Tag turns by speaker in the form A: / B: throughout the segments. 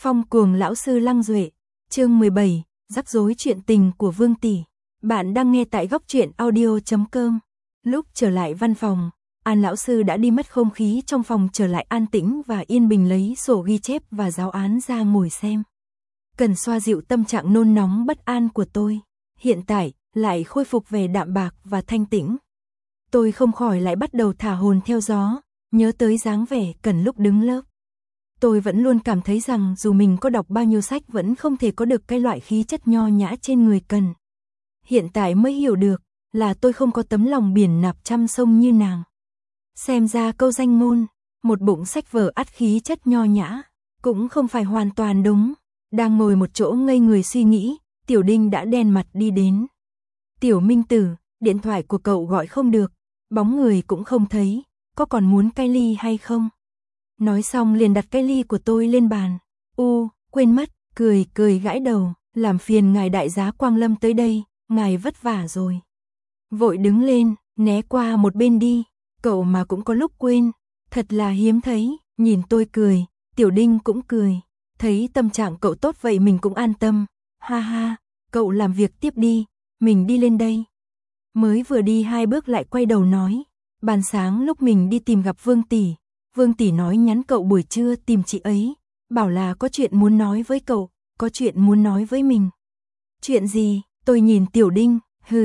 A: Phong cuồng lão sư Lăng Duệ, chương 17, rắc rối chuyện tình của Vương tỷ. Bạn đang nghe tại góc truyện audio.com. Lúc trở lại văn phòng, An lão sư đã đi mất, không khí trong phòng trở lại an tĩnh và yên bình, lấy sổ ghi chép và giáo án ra ngồi xem. Cần xoa dịu tâm trạng nôn nóng bất an của tôi, hiện tại lại khôi phục vẻ đạm bạc và thanh tĩnh. Tôi không khỏi lại bắt đầu thả hồn theo gió, nhớ tới dáng vẻ Cần lúc đứng lớp. Tôi vẫn luôn cảm thấy rằng dù mình có đọc bao nhiêu sách vẫn không thể có được cái loại khí chất nho nhã trên người Cần. Hiện tại mới hiểu được là tôi không có tấm lòng biển nạp trăm sông như nàng. Xem ra câu danh ngôn, một bụng sách vở ắt khí chất nho nhã, cũng không phải hoàn toàn đúng. Đang ngồi một chỗ ngây người suy nghĩ, Tiểu Đinh đã đen mặt đi đến. Tiểu Minh Tử, điện thoại của cậu gọi không được, bóng người cũng không thấy, có còn muốn cái ly hay không? Nói xong liền đặt cái ly của tôi lên bàn. Quên mất, cười gãi đầu, làm phiền ngài đại giá Quang Lâm tới đây, ngài vất vả rồi. Vội đứng lên, né qua một bên đi, cậu mà cũng có lúc quên, thật là hiếm thấy. Nhìn tôi cười, Tiểu Đinh cũng cười, thấy tâm trạng cậu tốt vậy mình cũng an tâm. Ha ha, cậu làm việc tiếp đi, mình đi lên đây. Mới vừa đi 2 bước lại quay đầu nói, ban sáng lúc mình đi tìm gặp Vương tỷ nói nhắn cậu buổi trưa tìm chị ấy, bảo là có chuyện muốn nói với cậu, có chuyện muốn nói với mình. Chuyện gì? Tôi nhìn Tiểu Đinh,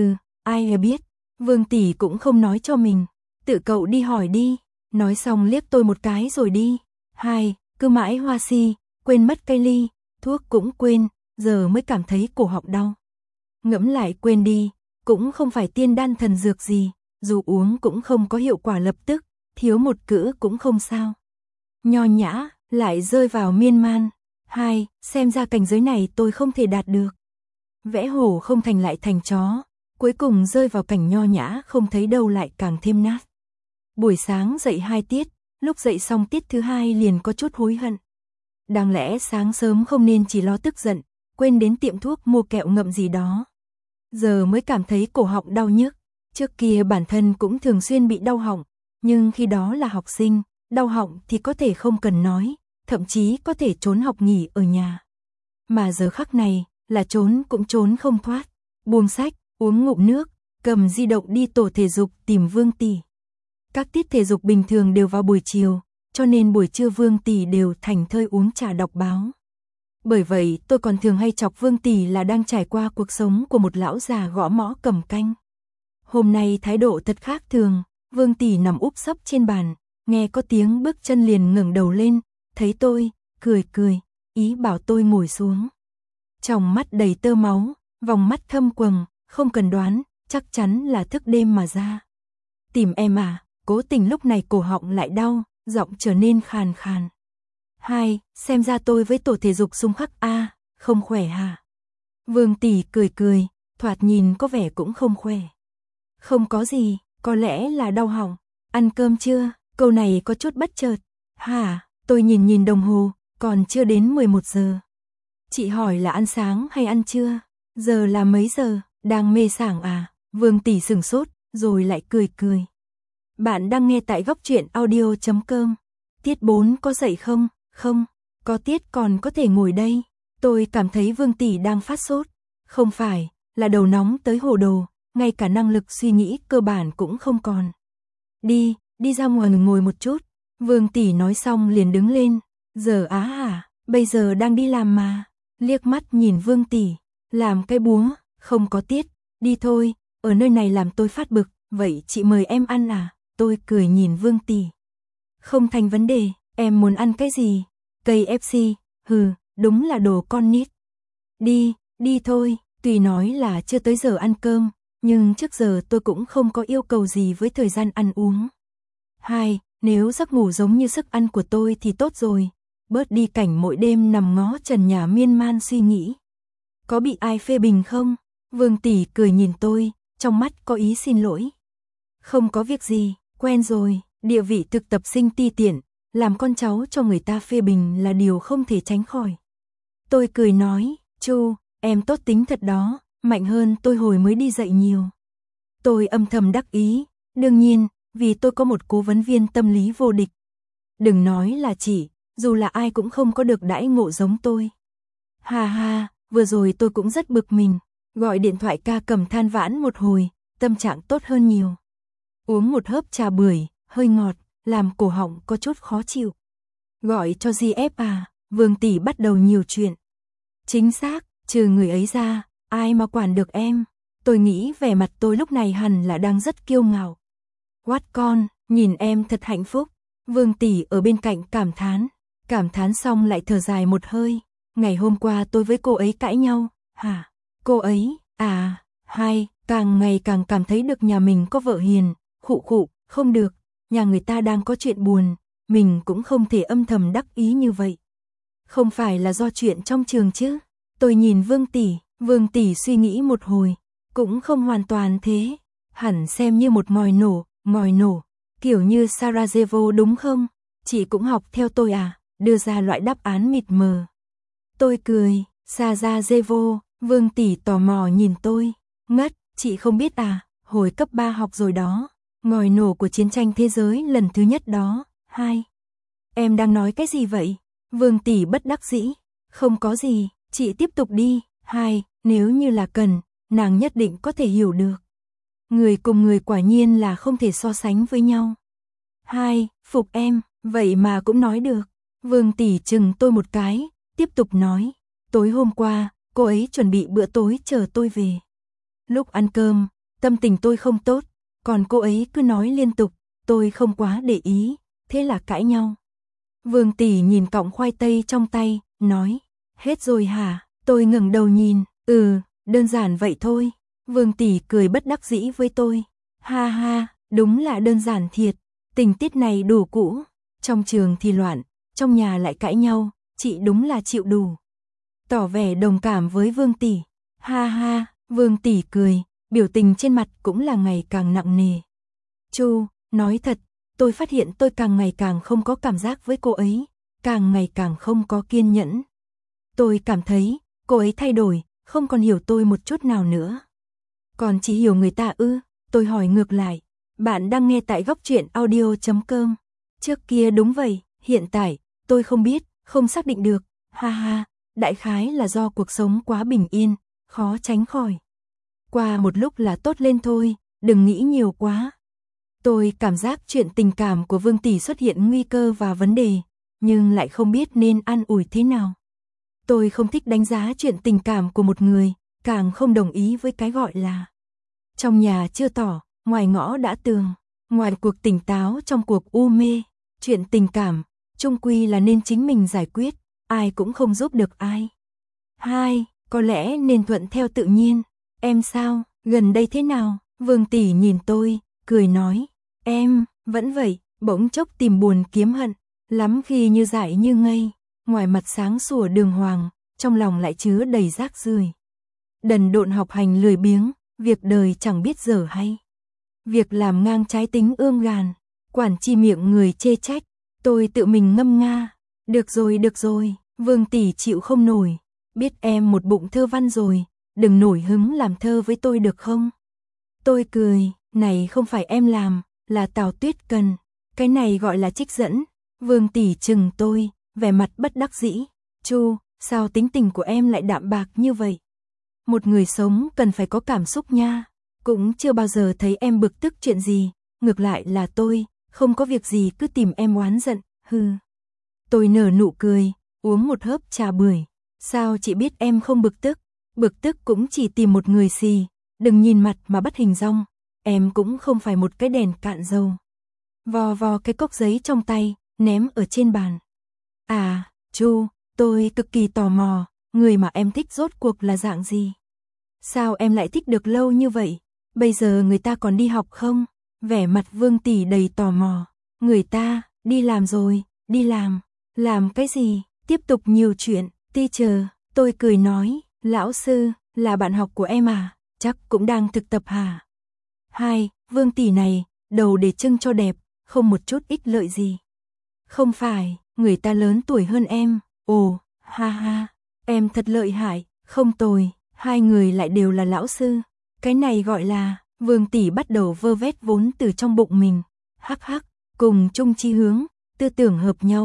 A: ai biết, Vương tỷ cũng không nói cho mình, tự cậu đi hỏi đi. Nói xong liếc tôi một cái rồi đi. Cứ mãi hoa si, quên mất cây ly, thuốc cũng quên, giờ mới cảm thấy cổ họng đau. Ngẫm lại quên đi, cũng không phải tiên đan thần dược gì, dù uống cũng không có hiệu quả lập tức, thiếu một cữ cũng không sao. Nho nhã, lại rơi vào miên man. Xem ra cảnh giới này tôi không thể đạt được. Vẽ hổ không thành lại thành chó, cuối cùng rơi vào cảnh nho nhã không thấy đâu lại càng thêm nát. Buổi sáng dậy 2 tiết, lúc dậy xong tiết thứ 2 liền có chút hối hận. Đáng lẽ sáng sớm không nên chỉ lo tức giận, quên đến tiệm thuốc mua kẹo ngậm gì đó. Giờ mới cảm thấy cổ họng đau nhức, trước kia bản thân cũng thường xuyên bị đau họng, nhưng khi đó là học sinh, đau họng thì có thể không cần nói, thậm chí có thể trốn học nghỉ ở nhà. Mà giờ khắc này, là trốn cũng trốn không thoát, buông sách, uống ngụm nước, cầm di động đi tổ thể dục tìm Vương tỷ. Các tiết thể dục bình thường đều vào buổi chiều, cho nên buổi trưa Vương tỷ đều thành thơi uống trà đọc báo. Bởi vậy tôi còn thường hay chọc Vương tỷ là đang trải qua cuộc sống của một lão già gõ mõ cầm canh. Hôm nay thái độ thật khác thường, Vương tỷ nằm úp sấp trên bàn, nghe có tiếng bước chân liền ngẩng đầu lên, thấy tôi, cười, ý bảo tôi ngồi xuống. Trong mắt đầy tơ máu, vòng mắt thâm quầng, không cần đoán, chắc chắn là thức đêm mà ra. Tìm em à? Cố tình lúc này cổ họng lại đau, giọng trở nên khàn khàn. Xem ra tôi với tổ thể dục xung khắc không khỏe hả? Vương tỷ cười, thoạt nhìn có vẻ cũng không khỏe. Không có gì, có lẽ là đau họng. Ăn cơm chưa? Câu này có chút bất chợt. Tôi nhìn đồng hồ, còn chưa đến 11 giờ. Chị hỏi là ăn sáng hay ăn trưa? Giờ là mấy giờ? Đang mê sảng à? Vương tỷ sửng sốt, rồi lại cười. Bạn đang nghe tại góc truyện audio.com. Tiết 4 có dậy không? Không, có tiết còn có thể ngồi đây. Tôi cảm thấy Vương tỷ đang phát sốt. Không phải, là đầu nóng tới hồ đồ, ngay cả năng lực suy nghĩ cơ bản cũng không còn. Đi ra ngoài ngồi một chút. Vương tỷ nói xong liền đứng lên. Giờ bây giờ đang đi làm mà. Liếc mắt nhìn Vương tỷ, làm cái búa, không có tiết, đi thôi, ở nơi này làm tôi phát bực, vậy chị mời em ăn à? Tôi cười nhìn Vương tỷ. Không thành vấn đề, em muốn ăn cái gì? KFC, đúng là đồ con nít. Đi thôi, tuy nói là chưa tới giờ ăn cơm, nhưng trước giờ tôi cũng không có yêu cầu gì với thời gian ăn uống. Nếu giấc ngủ giống như sức ăn của tôi thì tốt rồi, bớt đi cảnh mỗi đêm nằm ngó trần nhà miên man suy nghĩ. Có bị ai phê bình không? Vương tỷ cười nhìn tôi, trong mắt có ý xin lỗi. Không có việc gì, quen rồi, địa vị thực tập sinh ti tiện, làm con cháu cho người ta phê bình là điều không thể tránh khỏi. Tôi cười nói, Chu, em tốt tính thật đó, mạnh hơn tôi hồi mới đi dạy nhiều. Tôi âm thầm đắc ý, đương nhiên, vì tôi có một cố vấn viên tâm lý vô địch. Đừng nói là chị, dù là ai cũng không có được đãi ngộ giống tôi. Ha ha, vừa rồi tôi cũng rất bực mình, gọi điện thoại ca cầm than vãn một hồi, tâm trạng tốt hơn nhiều. Uống một hớp trà bưởi, hơi ngọt, làm cổ họng có chút khó chịu. Gọi cho GF à, Vương tỷ bắt đầu nhiều chuyện. Chính xác, trừ người ấy ra, ai mà quản được em. Tôi nghĩ vẻ mặt tôi lúc này hẳn là đang rất kiêu ngạo. Quát con, nhìn em thật hạnh phúc. Vương tỷ ở bên cạnh cảm thán xong lại thở dài một hơi. Ngày hôm qua tôi với cô ấy cãi nhau. Hả? Cô ấy? À, càng ngày càng cảm thấy được nhà mình có vợ hiền. Khụ, không được, nhà người ta đang có chuyện buồn, mình cũng không thể âm thầm đắc ý như vậy. Không phải là do chuyện trong trường chứ? Tôi nhìn Vương tỷ suy nghĩ một hồi, cũng không hoàn toàn thế, hẳn xem như một ngòi nổ, kiểu như Sarajevo đúng không? Chị cũng học theo tôi à? Đưa ra loại đáp án mịt mờ. Tôi cười, Sarajevo, Vương tỷ tò mò nhìn tôi, ngất, chị không biết à, hồi cấp 3 học rồi đó, ngòi nổ của chiến tranh thế giới lần thứ nhất đó. Em đang nói cái gì vậy? Vương tỷ bất đắc dĩ, không có gì, chị tiếp tục đi. Nếu như là cần, nàng nhất định có thể hiểu được. Người cùng người quả nhiên là không thể so sánh với nhau. Phục em, vậy mà cũng nói được. Vương tỷ chừng tôi một cái, tiếp tục nói, tối hôm qua, cô ấy chuẩn bị bữa tối chờ tôi về. Lúc ăn cơm, tâm tình tôi không tốt, còn cô ấy cứ nói liên tục, tôi không quá để ý, thế là cãi nhau. Vương tỷ nhìn cọng khoai tây trong tay, nói, hết rồi hả? Tôi ngẩng đầu nhìn, đơn giản vậy thôi. Vương tỷ cười bất đắc dĩ với tôi. Ha ha, đúng là đơn giản thiệt, tình tiết này đủ cũ. Trong trường thì loạn, trong nhà lại cãi nhau, chị đúng là chịu đủ. Tỏ vẻ đồng cảm với Vương tỷ. Ha ha, Vương tỷ cười, biểu tình trên mặt cũng là ngày càng nặng nề. Chu, nói thật, tôi phát hiện tôi càng ngày càng không có cảm giác với cô ấy, càng ngày càng không có kiên nhẫn. Tôi cảm thấy, cô ấy thay đổi, không còn hiểu tôi một chút nào nữa. Còn chỉ hiểu người ta ư? Tôi hỏi ngược lại. Bạn đang nghe tại goctruyện.audio.com. Trước kia đúng vậy, hiện tại, tôi không biết, không xác định được. Ha ha, đại khái là do cuộc sống quá bình yên, khó tránh khỏi. Qua một lúc là tốt lên thôi, đừng nghĩ nhiều quá. Tôi cảm giác chuyện tình cảm của Vương tỷ xuất hiện nguy cơ và vấn đề, nhưng lại không biết nên an ủi thế nào. Tôi không thích đánh giá chuyện tình cảm của một người, càng không đồng ý với cái gọi là trong nhà chưa tỏ, ngoài ngõ đã tường, ngoài cuộc tỉnh táo trong cuộc u mê. Chuyện tình cảm, chung quy là nên chính mình giải quyết, ai cũng không giúp được ai. Có lẽ nên thuận theo tự nhiên. Em sao, gần đây thế nào? Vương tỷ nhìn tôi, cười nói, em, vẫn vậy, bỗng chốc tìm buồn kiếm hận, lắm khi như dại như ngây, ngoài mặt sáng sủa đường hoàng, trong lòng lại chứa đầy rác rưởi. Đần độn học hành lười biếng, việc đời chẳng biết dở hay. Việc làm ngang trái tính ương gàn, quản chi miệng người chê trách, tôi tự mình ngâm nga. Được rồi, Vương tỷ chịu không nổi, biết em một bụng thơ văn rồi, đừng nổi hứng làm thơ với tôi được không? Tôi cười, này không phải em làm, là Tào Tuyết cần, cái này gọi là trích dẫn. Vương tỷ chừng tôi, vẻ mặt bất đắc dĩ. Chu, sao tính tình của em lại đạm bạc như vậy? Một người sống cần phải có cảm xúc nha. Cũng chưa bao giờ thấy em bực tức chuyện gì, ngược lại là tôi, không có việc gì cứ tìm em oán giận, hừ. Tôi nở nụ cười, uống một hớp trà bưởi. Sao chị biết em không bực tức cũng chỉ tìm một người xì, đừng nhìn mặt mà bắt hình dong, em cũng không phải một cái đèn cạn dầu. Vò cái cốc giấy trong tay, ném ở trên bàn. À, Chu, tôi cực kỳ tò mò, người mà em thích rốt cuộc là dạng gì? Sao em lại thích được lâu như vậy? Bây giờ người ta còn đi học không? Vẻ mặt Vương tỷ đầy tò mò. Người ta, đi làm rồi, đi làm. Làm cái gì? Tiếp tục nhiều chuyện, teacher, tôi cười nói, lão sư, là bạn học của em à? Chắc cũng đang thực tập hả? Vương tỷ này, đầu để trưng cho đẹp, không một chút ích lợi gì. Không phải, người ta lớn tuổi hơn em. Ồ, ha, em thật lợi hại, không tồi, hai người lại đều là lão sư. Cái này gọi là, Vương tỷ bắt đầu vơ vét vốn từ trong bụng mình. Hắc, cùng chung chí hướng, tư tưởng hợp nhau,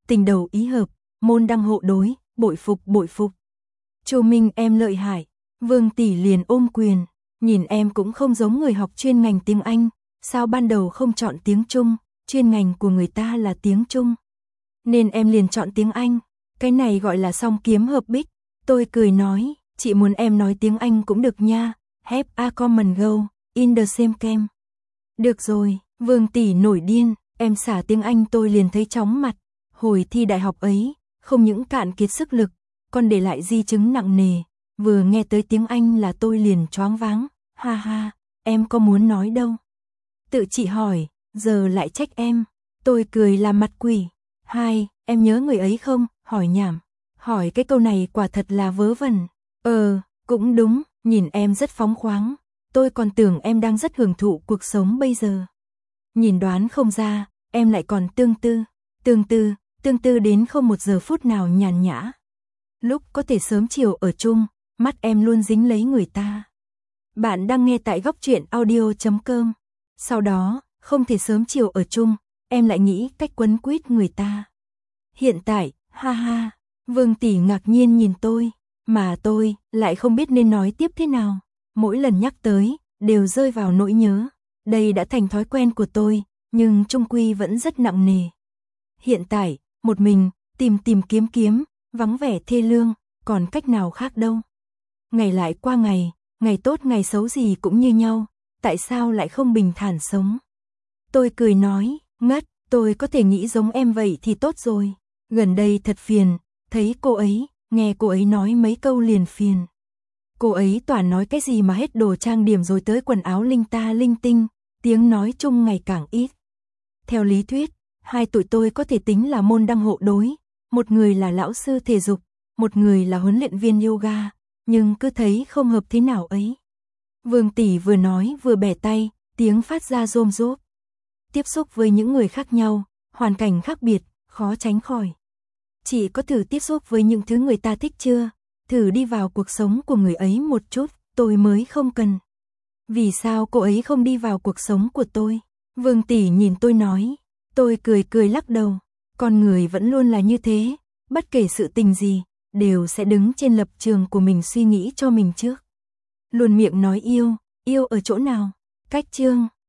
A: tình đầu ý hợp, môn đăng hộ đối, bội phục bội phục. Chu Minh em lợi hại. Vương tỷ liền ôm quyền, nhìn em cũng không giống người học chuyên ngành tiếng Anh, sao ban đầu không chọn tiếng Trung, chuyên ngành của người ta là tiếng Trung. Nên em liền chọn tiếng Anh, cái này gọi là song kiếm hợp bích. Tôi cười nói, chị muốn em nói tiếng Anh cũng được nha, have a common goal, in the same camp. Được rồi, Vương tỷ nổi điên, em xả tiếng Anh tôi liền thấy chóng mặt. Hồi thi đại học ấy, không những cạn kiệt sức lực, còn để lại di chứng nặng nề. Vừa nghe tới tiếng Anh là tôi liền choáng váng, ha ha, em có muốn nói đâu. Tự chị hỏi, giờ lại trách em. Tôi cười làm mặt quỷ. Hai, em nhớ người ấy không? Hỏi nhảm. Hỏi cái câu này quả thật là vớ vẩn. Cũng đúng, nhìn em rất phóng khoáng. Tôi còn tưởng em đang rất hưởng thụ cuộc sống bây giờ. Nhìn đoán không ra, em lại còn tương tư đến không một giờ phút nào nhàn nhã. Lúc có thể sớm chiều ở chung, mắt em luôn dính lấy người ta. Bạn đang nghe tại góc truyện audio.com. Sau đó, không thể sớm chiều ở chung, em lại nghĩ cách quấn quýt người ta. Hiện tại, ha ha, Vương tỷ ngạc nhiên nhìn tôi, mà tôi lại không biết nên nói tiếp thế nào. Mỗi lần nhắc tới, đều rơi vào nỗi nhớ. Đây đã thành thói quen của tôi, nhưng chung quy vẫn rất nặng nề. Hiện tại, một mình, tìm kiếm, vắng vẻ thê lương, còn cách nào khác đâu. Ngày lại qua ngày tốt ngày xấu gì cũng như nhau, tại sao lại không bình thản sống? Tôi cười nói, ngất, tôi có thể nghĩ giống em vậy thì tốt rồi. Gần đây thật phiền, thấy cô ấy, nghe cô ấy nói mấy câu liền phiền. Cô ấy toàn nói cái gì mà hết đồ trang điểm rồi tới quần áo linh ta linh tinh, tiếng nói chung ngày càng ít. Theo lý thuyết, hai tụi tôi có thể tính là môn đăng hộ đối, một người là lão sư thể dục, một người là huấn luyện viên yoga, nhưng cứ thấy không hợp thế nào ấy. Vương tỷ vừa nói vừa bẻ tay, tiếng phát ra rôm rốp. Tiếp xúc với những người khác nhau, hoàn cảnh khác biệt, khó tránh khỏi. Chị có thử tiếp xúc với những thứ người ta thích chưa? Thử đi vào cuộc sống của người ấy một chút, tôi mới không cần. Vì sao cô ấy không đi vào cuộc sống của tôi? Vương tỷ nhìn tôi nói. Tôi cười lắc đầu. Con người vẫn luôn là như thế, bất kể sự tình gì, đều sẽ đứng trên lập trường của mình suy nghĩ cho mình trước. Luôn miệng nói yêu ở chỗ nào? Cách chương